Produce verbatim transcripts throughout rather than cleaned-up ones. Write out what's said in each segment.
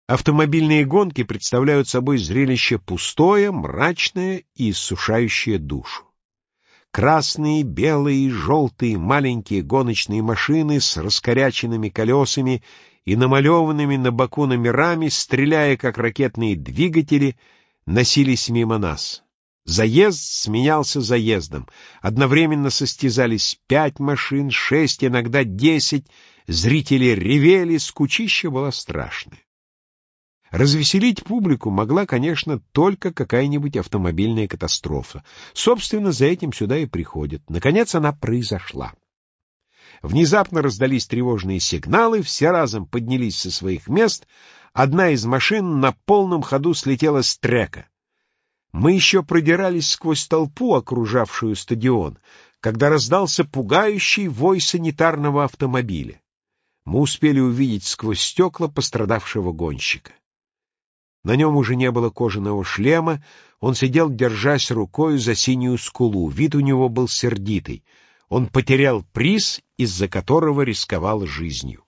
Автомобильные гонки представляют собой зрелище пустое, мрачное и иссушающее душу. Красные, белые и желтые маленькие гоночные машины с раскоряченными колесами и намалеванными на боку номерами, стреляя как ракетные двигатели, носились мимо нас. Заезд сменялся заездом. Одновременно состязались пять машин, шесть, иногда десять. Зрители ревели, скучища была страшная. Развеселить публику могла, конечно, только какая-нибудь автомобильная катастрофа. Собственно, за этим сюда и приходят. Наконец она произошла. Внезапно раздались тревожные сигналы, все разом поднялись со своих мест. Одна из машин на полном ходу слетела с трека. Мы еще продирались сквозь толпу, окружавшую стадион, когда раздался пугающий вой санитарного автомобиля. Мы успели увидеть сквозь стекла пострадавшего гонщика. На нем уже не было кожаного шлема, он сидел, держась рукою за синюю скулу. Вид у него был сердитый. Он потерял приз, из-за которого рисковал жизнью.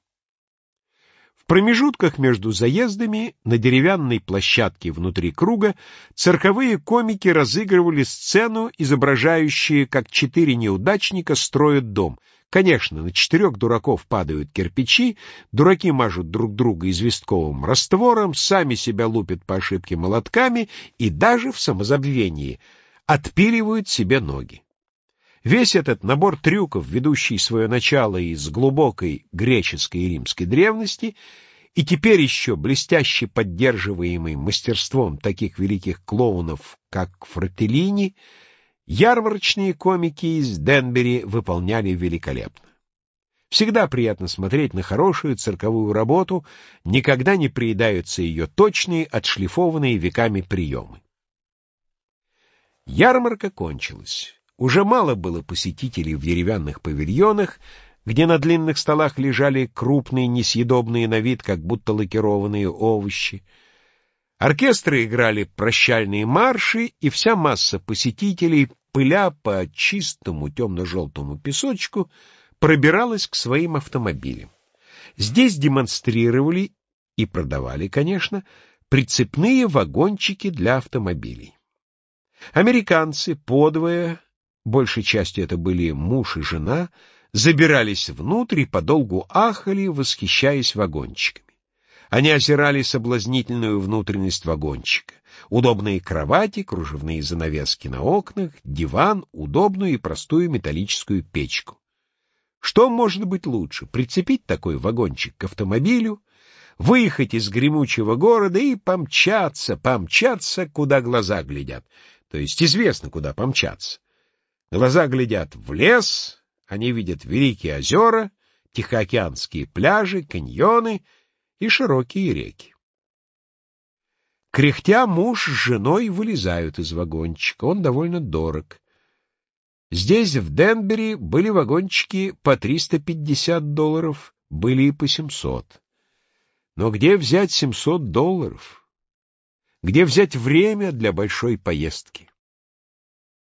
В промежутках между заездами на деревянной площадке внутри круга цирковые комики разыгрывали сцену, изображающую, как четыре неудачника строят дом. Конечно, на четырех дураков падают кирпичи, дураки мажут друг друга известковым раствором, сами себя лупят по ошибке молотками и даже в самозабвении отпиливают себе ноги. Весь этот набор трюков, ведущий свое начало из глубокой греческой и римской древности, и теперь еще блестяще поддерживаемый мастерством таких великих клоунов, как Фрателлини, ярмарочные комики из Денбери выполняли великолепно. Всегда приятно смотреть на хорошую цирковую работу, никогда не приедаются ее точные, отшлифованные веками приемы. Ярмарка кончилась. Уже мало было посетителей в деревянных павильонах, где на длинных столах лежали крупные, несъедобные на вид, как будто лакированные овощи. Оркестры играли прощальные марши, и вся масса посетителей, пыля по чистому темно-желтому песочку, пробиралась к своим автомобилям. Здесь демонстрировали и продавали, конечно, прицепные вагончики для автомобилей. Американцы подвое, большей частью это были муж и жена, забирались внутрь и подолгу ахали, восхищаясь вагончиками. Они озирали соблазнительную внутренность вагончика. Удобные кровати, кружевные занавески на окнах, диван, удобную и простую металлическую печку. Что может быть лучше? Прицепить такой вагончик к автомобилю, выехать из гремучего города и помчаться, помчаться, куда глаза глядят. То есть известно, куда помчаться. Глаза глядят в лес, они видят великие озера, тихоокеанские пляжи, каньоны и широкие реки. Кряхтя муж с женой вылезают из вагончика, он довольно дорог. Здесь, в Денбери, были вагончики по триста пятьдесят долларов, были и по семьсот. Но где взять семьсот долларов? Где взять время для большой поездки?